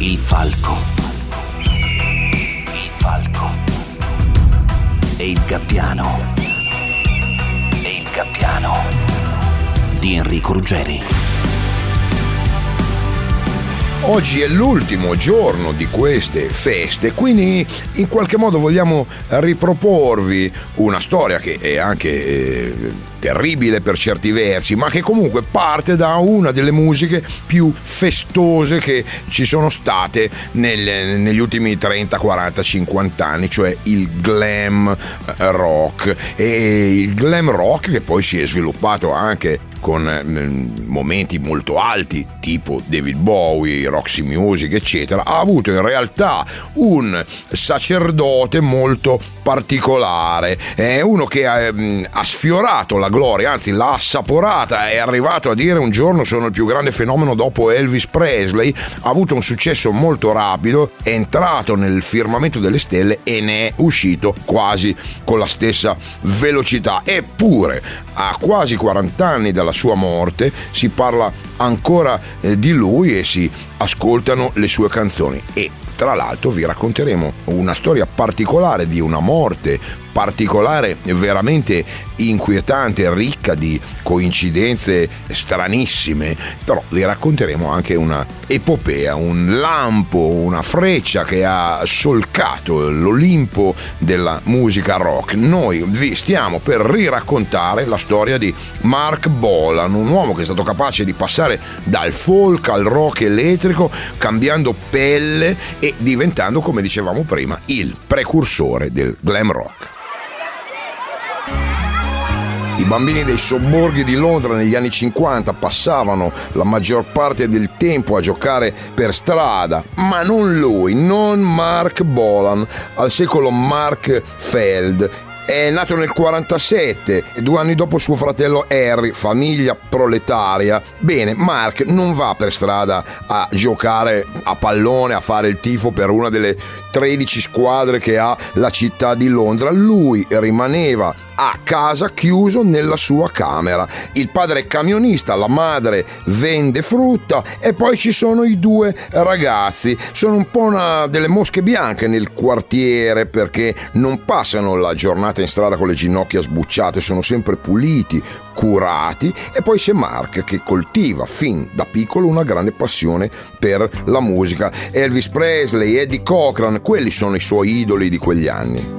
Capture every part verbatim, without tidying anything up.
Il falco. Il falco. E il gabbiano. E il gabbiano di Enrico Ruggeri. Oggi è l'ultimo giorno di queste feste, quindi in qualche modo vogliamo riproporvi una storia che è anche eh, terribile per certi versi, ma che comunque parte da una delle musiche più festose che ci sono state nel, negli ultimi trenta, quaranta, cinquanta anni, cioè il glam rock. E il glam rock che poi si è sviluppato anche con eh, momenti molto alti tipo David Bowie, Roxy Music eccetera, ha avuto in realtà un sacerdote molto particolare, è uno che ha, ha sfiorato la gloria, anzi l'ha assaporata, è arrivato a dire un giorno sono il più grande fenomeno dopo Elvis Presley, ha avuto un successo molto rapido, è entrato nel firmamento delle stelle e ne è uscito quasi con la stessa velocità, eppure a quasi quaranta anni dalla sua morte si parla ancora eh, di lui e si ascoltano le sue canzoni. E tra l'altro vi racconteremo una storia particolare di una morte particolare, veramente inquietante, ricca di coincidenze stranissime, però vi racconteremo anche una epopea, un lampo, una freccia che ha solcato l'Olimpo della musica rock. Noi vi stiamo per riraccontare la storia di Marc Bolan, un uomo che è stato capace di passare dal folk al rock elettrico, cambiando pelle e diventando, come dicevamo prima, il precursore del glam rock. I bambini dei sobborghi di Londra negli anni cinquanta passavano la maggior parte del tempo a giocare per strada, ma non lui, non Marc Bolan, al secolo Mark Feld. È nato nel quarantasette, due anni dopo suo fratello Harry, famiglia proletaria. Bene, Mark non va per strada a giocare a pallone, a fare il tifo per una delle tredici squadre che ha la città di Londra. Lui rimaneva a casa chiuso nella sua camera. Il padre è camionista, la madre vende frutta e poi ci sono i due ragazzi. Sono un po' una delle mosche bianche nel quartiere perché non passano la giornata in strada con le ginocchia sbucciate, sono sempre puliti, curati. E poi c'è Mark che coltiva fin da piccolo una grande passione per la musica. Elvis Presley, Eddie Cochran, quelli sono i suoi idoli di quegli anni.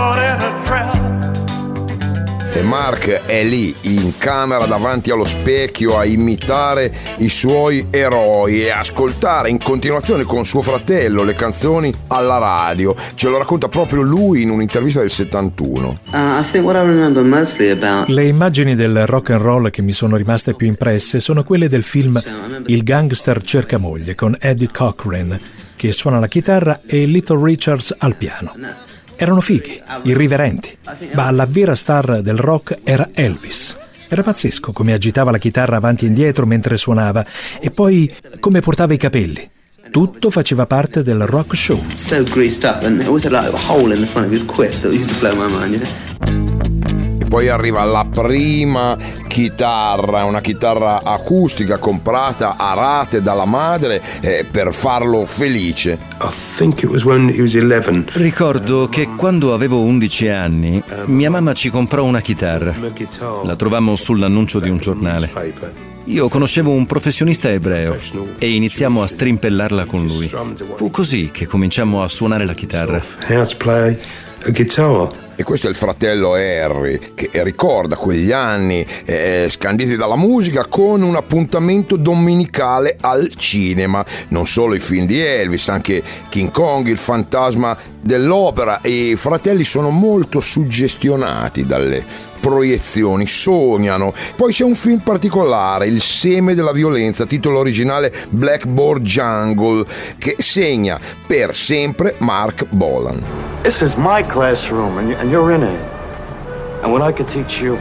E Mark è lì in camera davanti allo specchio a imitare i suoi eroi e a ascoltare in continuazione con suo fratello le canzoni alla radio. Ce lo racconta proprio lui in un'intervista del settantuno. Uh, I think what I remember mostly about... Le immagini del rock and roll che mi sono rimaste più impresse sono quelle del film Il gangster cerca moglie con Eddie Cochran che suona la chitarra e Little Richards al piano. Erano fighi, irriverenti, ma la vera star del rock era Elvis. Era pazzesco come agitava la chitarra avanti e indietro mentre suonava e poi come portava i capelli. Tutto faceva parte del rock show. So greased up and it was like a hole in the front of his quiff that used to blow my mind, you know? Poi arriva la prima chitarra, una chitarra acustica comprata a rate dalla madre eh, per farlo felice. I think it was when he was eleven. Ricordo che quando avevo undici anni mia mamma ci comprò una chitarra. La trovammo sull'annuncio di un giornale. Io conoscevo un professionista ebreo e iniziamo a strimpellarla con lui. Fu così che cominciammo a suonare la chitarra. How to play a guitar. E questo è il fratello Harry che ricorda quegli anni eh, scanditi dalla musica con un appuntamento domenicale al cinema. Non solo i film di Elvis, anche King Kong, il fantasma dell'opera. E i fratelli sono molto suggestionati dalle proiezioni, sognano. Poi c'è un film particolare, Il seme della violenza, titolo originale Blackboard Jungle, che segna per sempre Marc Bolan. This is my classroom and you're in it. And what I could teach you,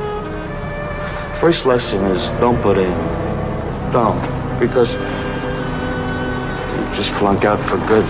first lesson is don't put in. Don't, because you just flunk out for good.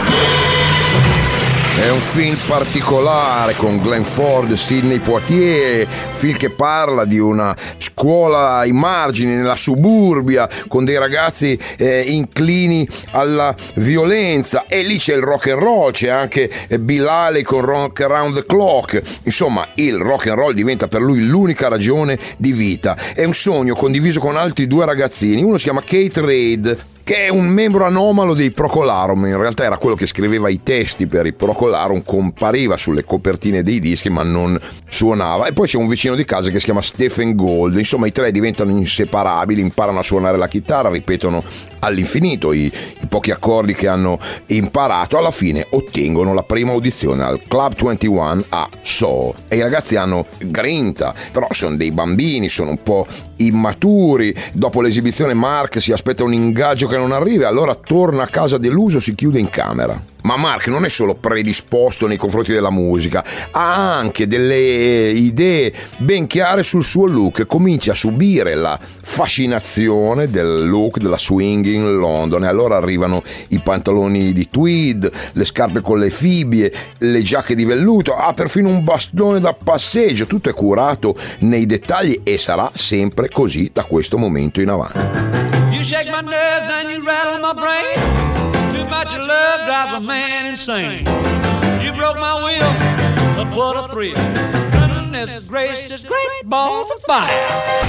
È un film particolare con Glenn Ford, Sidney Poitier, film che parla di una scuola ai margini, nella suburbia, con dei ragazzi eh, inclini alla violenza, e lì c'è il rock and roll, c'è anche Bill Haley con Rock Around the Clock. Insomma, il rock and roll diventa per lui l'unica ragione di vita. È un sogno condiviso con altri due ragazzini, uno si chiama Keith Reid, che è un membro anomalo dei Procolarum. In realtà era quello che scriveva i testi per i Procolarum, compariva sulle copertine dei dischi ma non suonava. E poi c'è un vicino di casa che si chiama Stephen Gold. Insomma, i tre diventano inseparabili, imparano a suonare la chitarra, ripetono all'infinito i, i pochi accordi che hanno imparato. Alla fine ottengono la prima audizione al Club ventuno a Soho, e i ragazzi hanno grinta, però sono dei bambini, sono un po' immaturi. Dopo l'esibizione Mark si aspetta un ingaggio che non arriva, allora torna a casa deluso, si chiude in camera. Ma Mark non è solo predisposto nei confronti della musica, ha anche delle idee ben chiare sul suo look. Comincia a subire la fascinazione del look della swinging London, e allora arrivano i pantaloni di tweed, le scarpe con le fibbie, le giacche di velluto, ha perfino un bastone da passeggio. Tutto è curato nei dettagli e sarà sempre così da questo momento in avanti. You shake my nerves and you rattle my brain. Too much love drives a man insane. You broke my will, but what a thrill. Goodness gracious, great balls of fire.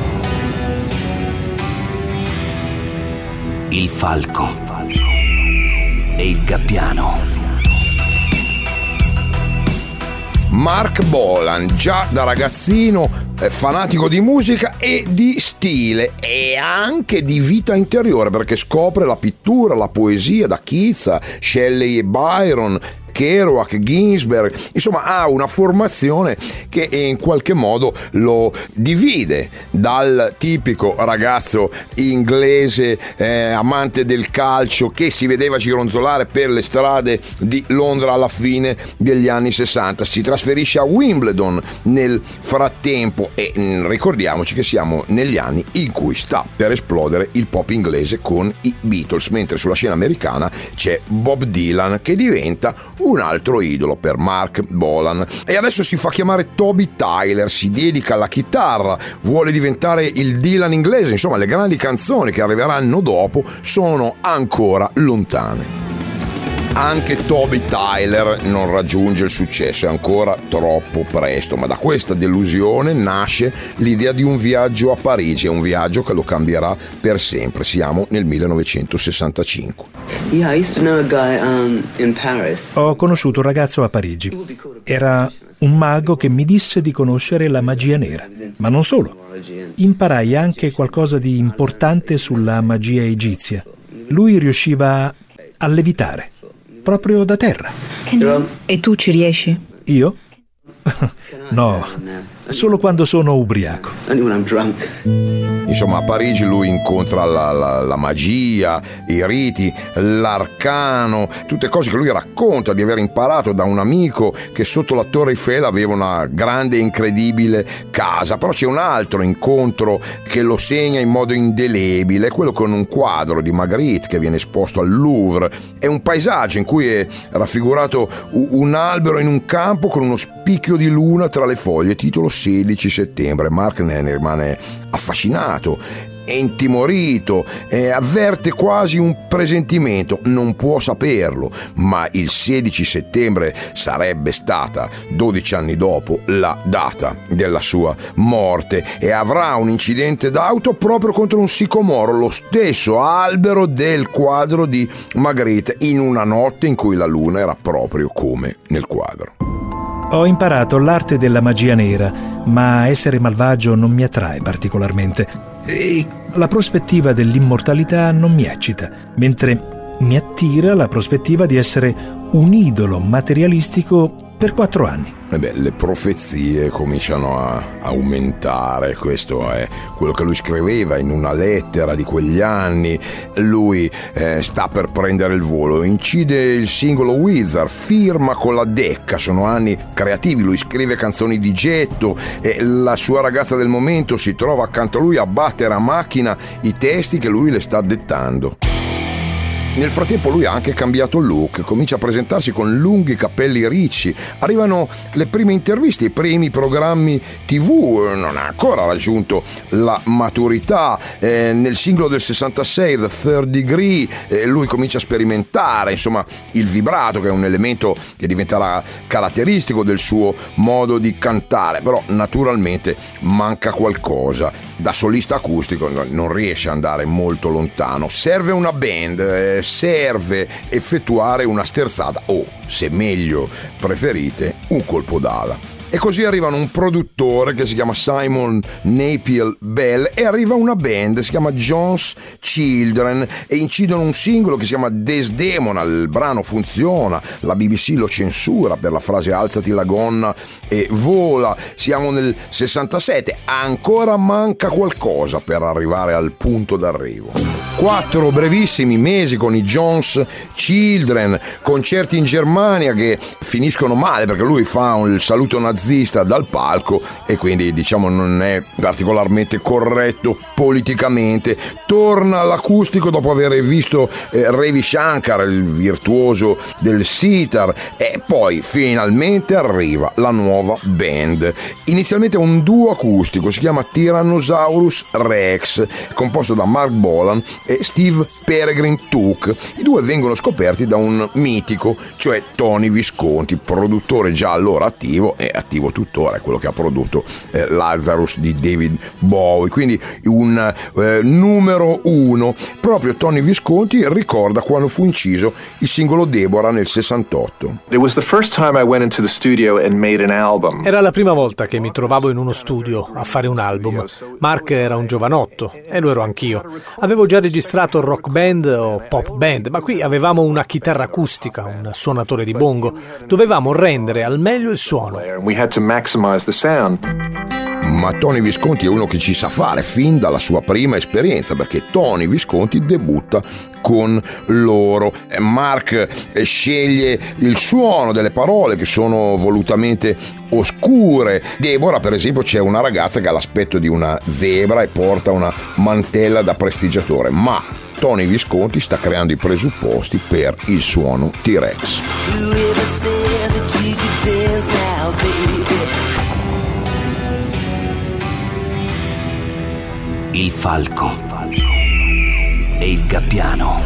Il falco e il gabbiano. Marc Bolan, già da ragazzino eh, fanatico di musica e di stile, e anche di vita interiore, perché scopre la pittura, la poesia da Keats, Shelley e Byron, Kerouac, Ginsberg. Insomma, ha una formazione che in qualche modo lo divide dal tipico ragazzo inglese eh, amante del calcio che si vedeva gironzolare per le strade di Londra alla fine degli anni sessanta. Si trasferisce a Wimbledon nel frattempo, e mh, ricordiamoci che siamo negli anni in cui sta per esplodere il pop inglese con i Beatles, mentre sulla scena americana c'è Bob Dylan, che diventa un altro idolo per Marc Bolan. E adesso si fa chiamare Toby Tyler, si dedica alla chitarra, vuole diventare il Dylan inglese. Insomma, le grandi canzoni che arriveranno dopo sono ancora lontane. Anche Toby Tyler non raggiunge il successo, è ancora troppo presto, ma da questa delusione nasce l'idea di un viaggio a Parigi, è un viaggio che lo cambierà per sempre. Siamo nel millenovecentosessantacinque. Yeah, I used to know a guy um, in Paris. Ho conosciuto un ragazzo a Parigi. Era un mago che mi disse di conoscere la magia nera, ma non solo. Imparai anche qualcosa di importante sulla magia egizia. Lui riusciva a levitare proprio da terra. E tu ci riesci? Io? No, solo quando sono ubriaco. Insomma, a Parigi lui incontra la, la, la magia, i riti, l'arcano, tutte cose che lui racconta di aver imparato da un amico che sotto la Torre Eiffel aveva una grande e incredibile casa. Però c'è un altro incontro che lo segna in modo indelebile, quello con un quadro di Magritte che viene esposto al Louvre. È un paesaggio in cui è raffigurato un albero in un campo con uno spicchio di luna tra le foglie, titolo sedici settembre. Mark ne rimane affascinato, è intimorito, eh, avverte quasi un presentimento, non può saperlo, ma il sedici settembre sarebbe stata, dodici anni dopo, la data della sua morte, e avrà un incidente d'auto proprio contro un sicomoro, lo stesso albero del quadro di Magritte, in una notte in cui la luna era proprio come nel quadro. Ho imparato l'arte della magia nera, ma essere malvagio non mi attrae particolarmente. E la prospettiva dell'immortalità non mi eccita, mentre mi attira la prospettiva di essere un idolo materialistico per quattro anni. E beh, le profezie cominciano a aumentare, questo è quello che lui scriveva in una lettera di quegli anni. Lui eh, sta per prendere il volo, incide il singolo Wizard, firma con la Decca, sono anni creativi, lui scrive canzoni di getto e la sua ragazza del momento si trova accanto a lui a battere a macchina i testi che lui le sta dettando. Nel frattempo lui ha anche cambiato look, comincia a presentarsi con lunghi capelli ricci, arrivano le prime interviste, i primi programmi tivù, non ha ancora raggiunto la maturità. Eh, nel singolo del sessantasei, The Third Degree, eh, lui comincia a sperimentare, insomma, il vibrato, che è un elemento che diventerà caratteristico del suo modo di cantare, però naturalmente manca qualcosa. Da solista acustico non riesce ad andare molto lontano, serve una band, eh, serve effettuare una sterzata o, se meglio preferite, un colpo d'ala. E così arrivano un produttore che si chiama Simon Napier Bell e arriva una band, si chiama John's Children, e incidono un singolo che si chiama Desdemona. Il brano funziona, la B B C lo censura per la frase alzati la gonna e vola. Siamo nel sessantasette, ancora manca qualcosa per arrivare al punto d'arrivo. Quattro brevissimi mesi con i John's Children, concerti in Germania che finiscono male perché lui fa un saluto nazista dal palco e quindi diciamo non è particolarmente corretto politicamente. Torna all'acustico dopo aver visto eh, Ravi Shankar, il virtuoso del sitar, e poi finalmente arriva la nuova band. Inizialmente un duo acustico, si chiama Tyrannosaurus Rex, composto da Mark Bolan e Steve Peregrine Took. I due vengono scoperti da un mitico, cioè Tony Visconti, produttore già allora attivo e attivo tuttora, è quello che ha prodotto eh, Lazarus di David Bowie, quindi un eh, numero uno. Proprio Tony Visconti ricorda quando fu inciso il singolo Deborah nel sessantotto. It was the first time I went into the studio and made an album. Era la prima volta che mi trovavo in uno studio a fare un album. Mark era un giovanotto e lo ero anch'io. Avevo già registrato rock band o pop band, ma qui avevamo una chitarra acustica, un suonatore di bongo. Dovevamo rendere al meglio il suono. We had to maximize the sound. Ma Tony Visconti è uno che ci sa fare fin dalla sua prima esperienza, perché Tony Visconti debutta con loro. Mark sceglie il suono delle parole che sono volutamente oscure. Deborah, per esempio, c'è una ragazza che ha l'aspetto di una zebra e porta una mantella da prestigiatore, ma Tony Visconti sta creando i presupposti per il suono T-Rex. Il falco e il gabbiano.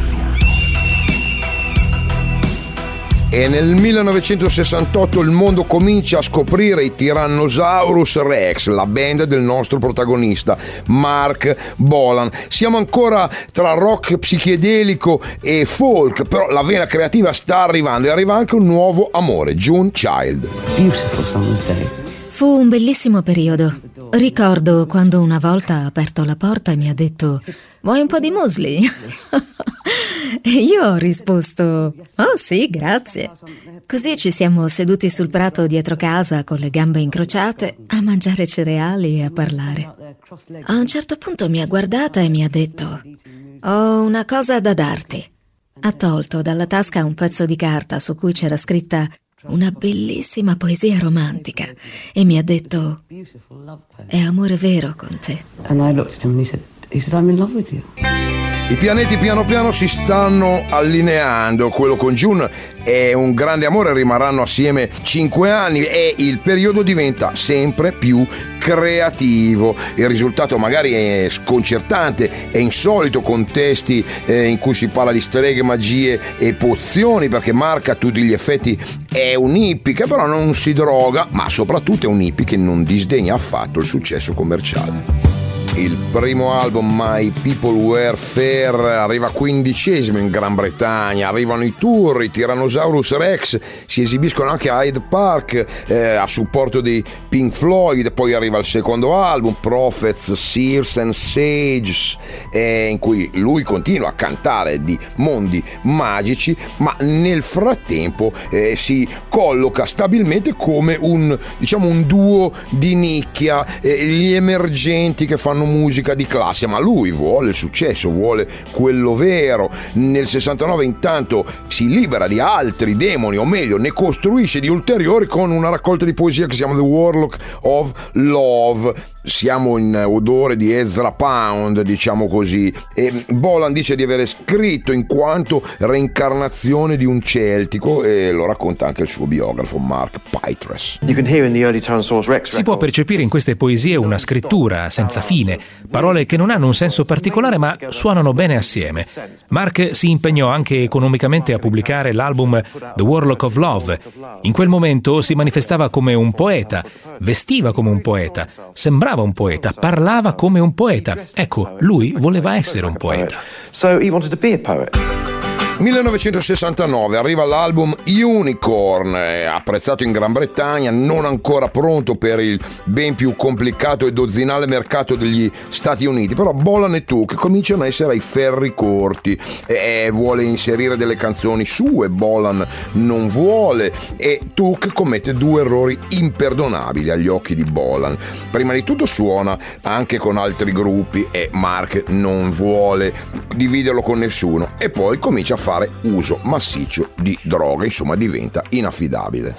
E nel millenovecentosessantotto il mondo comincia a scoprire i Tyrannosaurus Rex, la band del nostro protagonista Mark Bolan. Siamo ancora tra rock psichedelico e folk, però la vena creativa sta arrivando e arriva anche un nuovo amore, June Child. Beautiful summer's day. Fu un bellissimo periodo. Ricordo quando una volta ha aperto la porta e mi ha detto: vuoi un po' di muesli? E io ho risposto: oh sì, grazie. Così ci siamo seduti sul prato dietro casa con le gambe incrociate a mangiare cereali e a parlare. A un certo punto mi ha guardata e mi ha detto: ho una cosa da darti. Ha tolto dalla tasca un pezzo di carta su cui c'era scritta una bellissima poesia romantica e mi ha detto: è amore vero con te. And I looked at him and he said, he said, I'm in love with you. I pianeti piano piano si stanno allineando. Quello con June è un grande amore, rimarranno assieme cinque anni e il periodo diventa sempre più creativo. Il risultato magari è sconcertante, è insolito, con testi eh, in cui si parla di streghe, magie e pozioni, perché Mark a tutti gli effetti è un hippie che però non si droga, ma soprattutto è un hippie che non disdegna affatto il successo commerciale. Il primo album, My People Were Fair, arriva quindicesimo in Gran Bretagna, arrivano i tour, i Tyrannosaurus Rex si esibiscono anche a Hyde Park eh, a supporto dei Pink Floyd. Poi arriva il secondo album, Prophets, Seers and Sages, eh, in cui lui continua a cantare di mondi magici, ma nel frattempo eh, si colloca stabilmente come un, diciamo, un duo di nicchia, eh, gli emergenti che fanno fanno musica di classe, ma lui vuole il successo, vuole quello vero. Nel sessantanove intanto si libera di altri demoni, o meglio ne costruisce di ulteriori con una raccolta di poesia che si chiama The Warlock of Love. Siamo in odore di Ezra Pound, diciamo così, e Bolan dice di avere scritto in quanto reincarnazione di un celtico, e lo racconta anche il suo biografo Mark Pytres. Si può percepire in queste poesie una scrittura senza fine, parole che non hanno un senso particolare ma suonano bene assieme. Mark si impegnò anche economicamente a pubblicare l'album The Warlock of Love. In quel momento si manifestava come un poeta, vestiva come un poeta, sembrava un poeta, parlava come un poeta. Ecco, lui voleva essere un poeta. millenovecentosessantanove arriva l'album Unicorn, apprezzato in Gran Bretagna, non ancora pronto per il ben più complicato e dozzinale mercato degli Stati Uniti, però Bolan e Took cominciano a essere ai ferri corti, e vuole inserire delle canzoni sue, Bolan non vuole, e Took commette due errori imperdonabili agli occhi di Bolan. Prima di tutto suona anche con altri gruppi e Mark non vuole dividerlo con nessuno, e poi comincia a fare fare uso massiccio di droga, insomma diventa inaffidabile.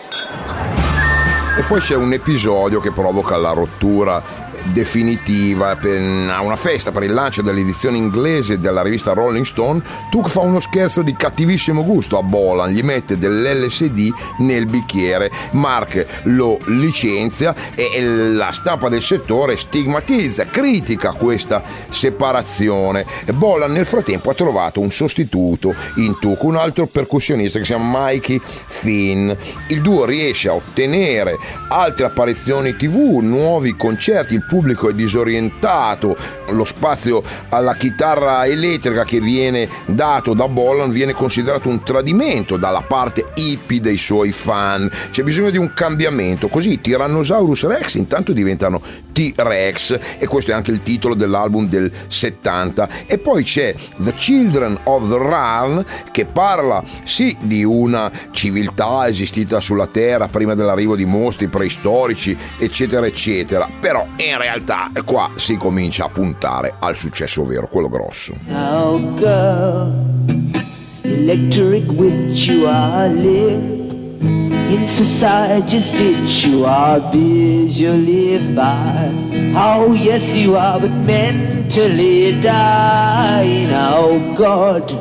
E poi c'è un episodio che provoca la rottura definitiva. A una festa per il lancio dell'edizione inglese della rivista Rolling Stone, Took fa uno scherzo di cattivissimo gusto a Bolan, gli mette dell'L S D nel bicchiere. Mark lo licenzia e la stampa del settore stigmatizza, critica questa separazione. Bolan nel frattempo ha trovato un sostituto in Took, un altro percussionista che si chiama Mikey Finn. Il duo riesce a ottenere altre apparizioni tivù, nuovi concerti, il pubblico è disorientato, lo spazio alla chitarra elettrica che viene dato da Bolan viene considerato un tradimento dalla parte hippie dei suoi fan. C'è bisogno di un cambiamento, così Tyrannosaurus Rex intanto diventano T-Rex, e questo è anche il titolo dell'album del settanta. E poi c'è The Children of the Run, che parla sì di una civiltà esistita sulla Terra prima dell'arrivo di mostri preistorici eccetera eccetera, però in realtà qua si comincia a puntare al successo vero, quello grosso. Now girl, electric witch you are lit, in society's ditch you are visually fine. Oh yes you are, but mentally dying. Oh God,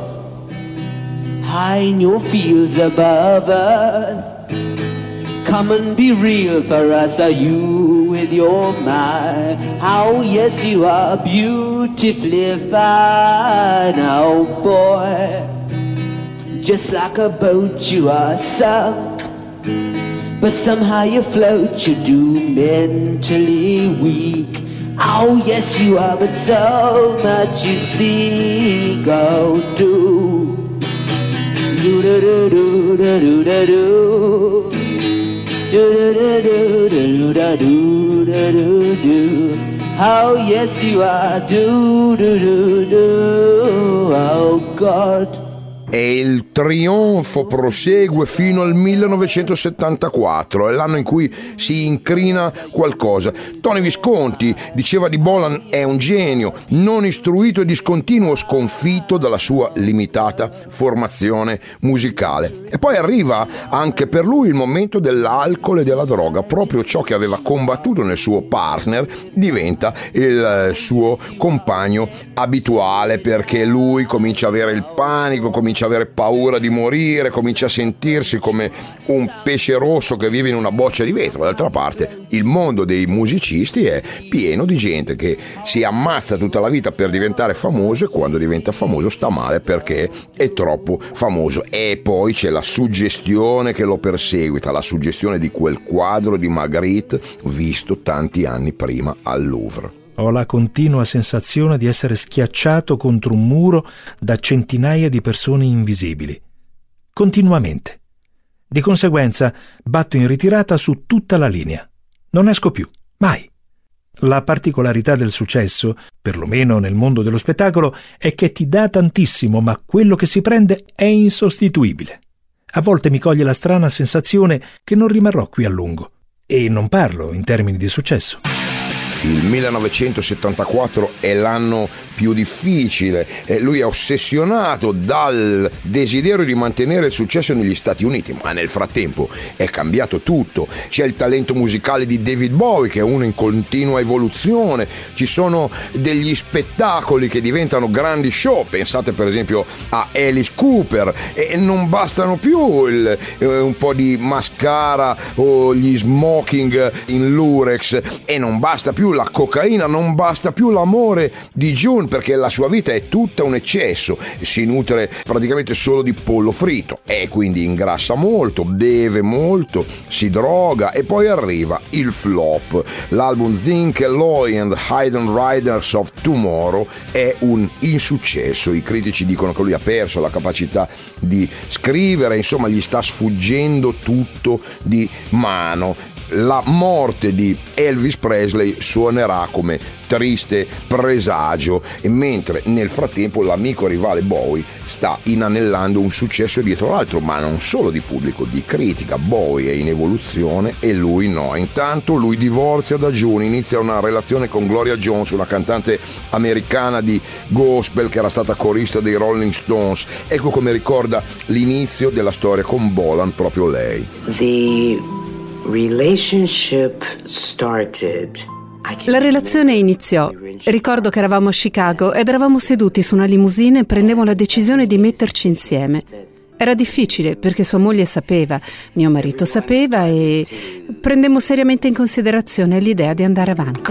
high in your fields above earth, come and be real for us, are you with your mind? Oh yes you are beautifully fine. Oh boy, just like a boat you are sunk, but somehow you float, you do mentally weak. Oh yes you are, but so much you speak. Oh do do do do do do do do. Do do do do do do do do. Oh yes you are. Do do do do. Oh God. E il trionfo prosegue fino al millenovecentosettantaquattro, è l'anno in cui si incrina qualcosa. Tony Visconti diceva di Bolan: è un genio, non istruito e discontinuo, sconfitto dalla sua limitata formazione musicale. E poi arriva anche per lui il momento dell'alcol e della droga, proprio ciò che aveva combattuto nel suo partner diventa il suo compagno abituale, perché lui comincia a avere il panico, comincia avere paura di morire, comincia a sentirsi come un pesce rosso che vive in una boccia di vetro. D'altra parte il mondo dei musicisti è pieno di gente che si ammazza tutta la vita per diventare famoso, e quando diventa famoso sta male perché è troppo famoso. E poi c'è la suggestione che lo perseguita, la suggestione di quel quadro di Magritte visto tanti anni prima al Louvre. Ho la continua sensazione di essere schiacciato contro un muro da centinaia di persone invisibili. Continuamente. Di conseguenza, batto in ritirata su tutta la linea. Non esco più, mai. La particolarità del successo, perlomeno nel mondo dello spettacolo, è che ti dà tantissimo, ma quello che si prende è insostituibile. A volte mi coglie la strana sensazione che non rimarrò qui a lungo. E non parlo in termini di successo. Il millenovecentosettantaquattro è l'anno più difficile e lui è ossessionato dal desiderio di mantenere il successo negli Stati Uniti, ma nel frattempo è cambiato tutto. C'è il talento musicale di David Bowie, che è uno in continua evoluzione, ci sono degli spettacoli che diventano grandi show, pensate per esempio a Alice Cooper, e non bastano più il, eh, un po' di mascara o gli smoking in lurex, e non basta più la cocaina, non basta più l'amore di June, perché la sua vita è tutta un eccesso, si nutre praticamente solo di pollo fritto e quindi ingrassa molto, beve molto, si droga, e poi arriva il flop. L'album Zinc Alloy and Hidden Riders of Tomorrow è un insuccesso, i critici dicono che lui ha perso la capacità di scrivere, insomma gli sta sfuggendo tutto di mano. La morte di Elvis Presley suonerà come triste presagio, e mentre nel frattempo l'amico rivale Bowie sta inanellando un successo dietro l'altro, ma non solo di pubblico, di critica. Bowie è in evoluzione e lui no. Intanto lui divorzia da June, inizia una relazione con Gloria Jones, una cantante americana di gospel che era stata corista dei Rolling Stones. Ecco come ricorda l'inizio della storia con Bolan proprio lei. The relationship started. La relazione iniziò. Ricordo che eravamo a Chicago ed eravamo seduti su una limousine e prendemmo la decisione di metterci insieme. Era difficile perché sua moglie sapeva, mio marito sapeva, e prendemmo seriamente in considerazione l'idea di andare avanti.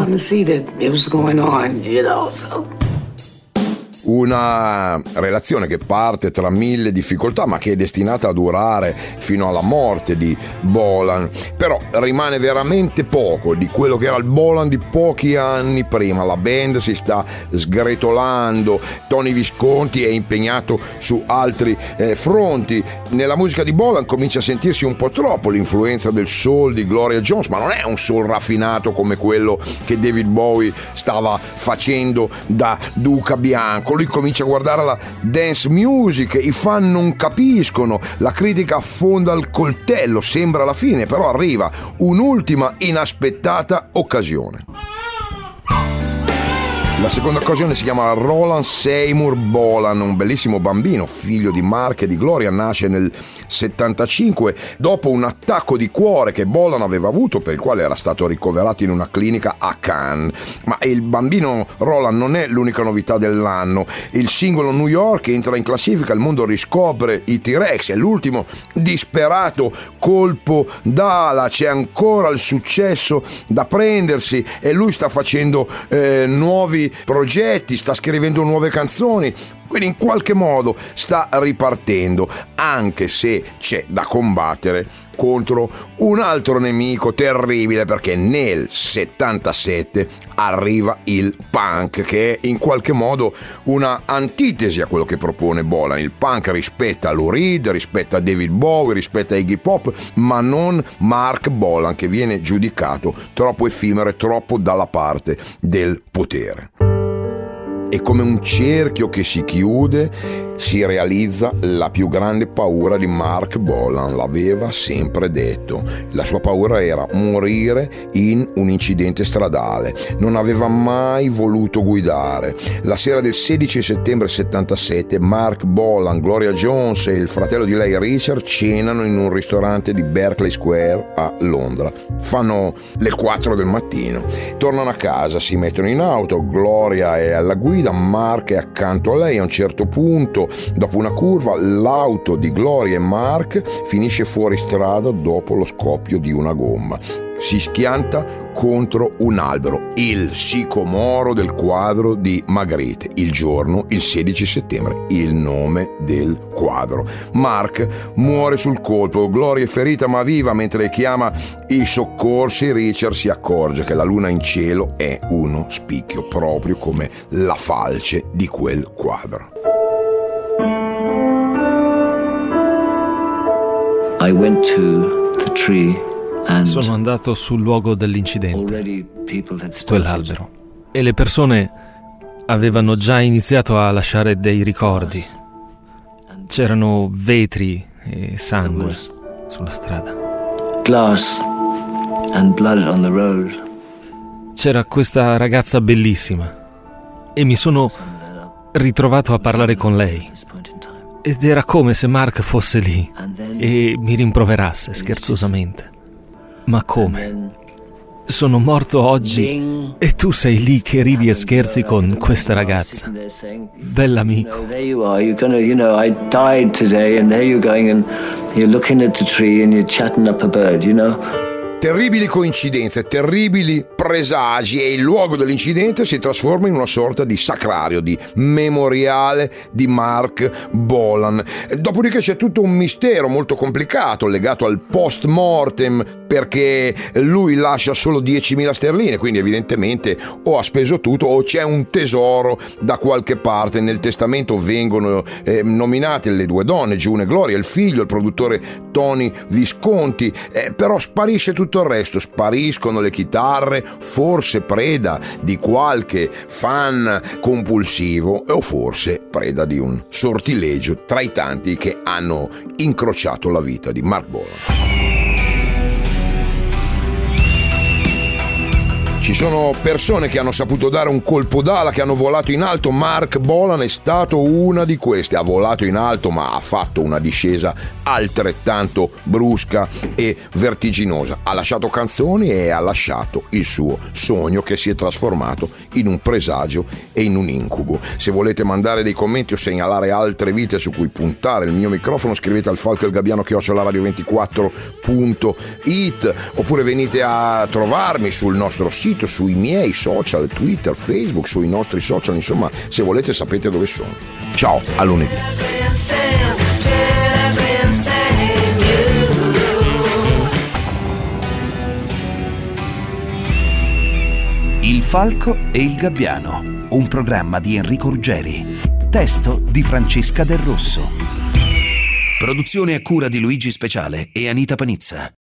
Una relazione che parte tra mille difficoltà, ma che è destinata a durare fino alla morte di Bolan. Però rimane veramente poco di quello che era il Bolan di pochi anni prima. La band si sta sgretolando, Tony Visconti è impegnato su altri eh, fronti. Nella musica di Bolan comincia a sentirsi un po' troppo l'influenza del soul di Gloria Jones, ma non è un soul raffinato come quello che David Bowie stava facendo da Duca Bianco. Lui comincia a guardare la dance music, i fan non capiscono, la critica affonda il coltello, sembra la fine, però arriva un'ultima inaspettata occasione. La seconda occasione si chiama Roland Seymour Bolan, un bellissimo bambino, figlio di Mark e di Gloria, nasce nel settantacinque dopo un attacco di cuore che Bolan aveva avuto, per il quale era stato ricoverato in una clinica a Cannes. Ma il bambino Roland non è l'unica novità dell'anno. Il singolo New York entra in classifica, il mondo riscopre i T-Rex, è l'ultimo disperato colpo d'ala, c'è ancora il successo da prendersi e lui sta facendo eh, nuovi progetti, sta scrivendo nuove canzoni, quindi in qualche modo sta ripartendo, anche se c'è da combattere contro un altro nemico terribile, perché nel settantasette arriva il punk, che è in qualche modo una antitesi a quello che propone Bolan. Il punk rispetta Lou Reed, rispetta David Bowie, rispetta Iggy Pop, ma non Mark Bolan, che viene giudicato troppo effimero e troppo dalla parte del potere. E come un cerchio che si chiude si realizza la più grande paura di Mark Bolan. L'aveva sempre detto, la sua paura era morire in un incidente stradale. Non aveva mai voluto guidare. La sera del sedici settembre settantasette Mark Bolan, Gloria Jones e il fratello di lei Richard cenano in un ristorante di Berkeley Square a Londra. Fanno le quattro del mattino, tornano a casa, si mettono in auto, Gloria è alla guida, Mark è accanto a lei. A un certo punto, dopo una curva, l'auto di Gloria e Mark finisce fuori strada dopo lo scoppio di una gomma. Si schianta contro un albero, il sicomoro del quadro di Magritte. Il giorno, il sedici settembre, il nome del quadro. Mark muore sul colpo, Gloria è ferita ma viva. Mentre chiama i soccorsi, Richard si accorge che la luna in cielo è uno spicchio, proprio come la falce di quel quadro. I went to the tree. Sono andato sul luogo dell'incidente, quell'albero, e le persone avevano già iniziato a lasciare dei ricordi. C'erano vetri e sangue sulla strada. Glass and blood on the road. c'era questa ragazza bellissima e mi sono ritrovato a parlare con lei. Ed era come se Mark fosse lì e mi rimproverasse scherzosamente. Ma come? Sono morto oggi e tu sei lì che ridi e scherzi con questa ragazza. Bell'amico. There you are, you're gonna, you know, I died today and there you're going and you're looking at the tree and you're chatting up a bird, you know? Terribili coincidenze, terribili presagi e il luogo dell'incidente si trasforma in una sorta di sacrario, di memoriale di Mark Bolan. Dopodiché c'è tutto un mistero molto complicato legato al post mortem, perché lui lascia solo diecimila sterline, quindi evidentemente o ha speso tutto o c'è un tesoro da qualche parte. Nel testamento vengono eh, nominate le due donne, June e Gloria, il figlio, il produttore Tony Visconti, eh, però sparisce tutto il resto, spariscono le chitarre, forse preda di qualche fan compulsivo o forse preda di un sortilegio tra i tanti che hanno incrociato la vita di Mark Bolan. Ci sono persone che hanno saputo dare un colpo d'ala, che hanno volato in alto. Mark Bolan è stato una di queste. Ha volato in alto, ma ha fatto una discesa altrettanto brusca e vertiginosa. Ha lasciato canzoni e ha lasciato il suo sogno, che si è trasformato in un presagio e in un incubo. Se volete mandare dei commenti o segnalare altre vite su cui puntare il mio microfono, scrivete al falco il gabbiano chiocciola radio ventiquattro punto it, oppure venite a trovarmi sul nostro sito, sui miei social, Twitter, Facebook, sui nostri social, insomma, se volete sapete dove sono. Ciao, a lunedì. Il Falco e il Gabbiano, un programma di Enrico Ruggeri. Testo di Francesca Del Rosso. Produzione a cura di Luigi Speciale e Anita Panizza.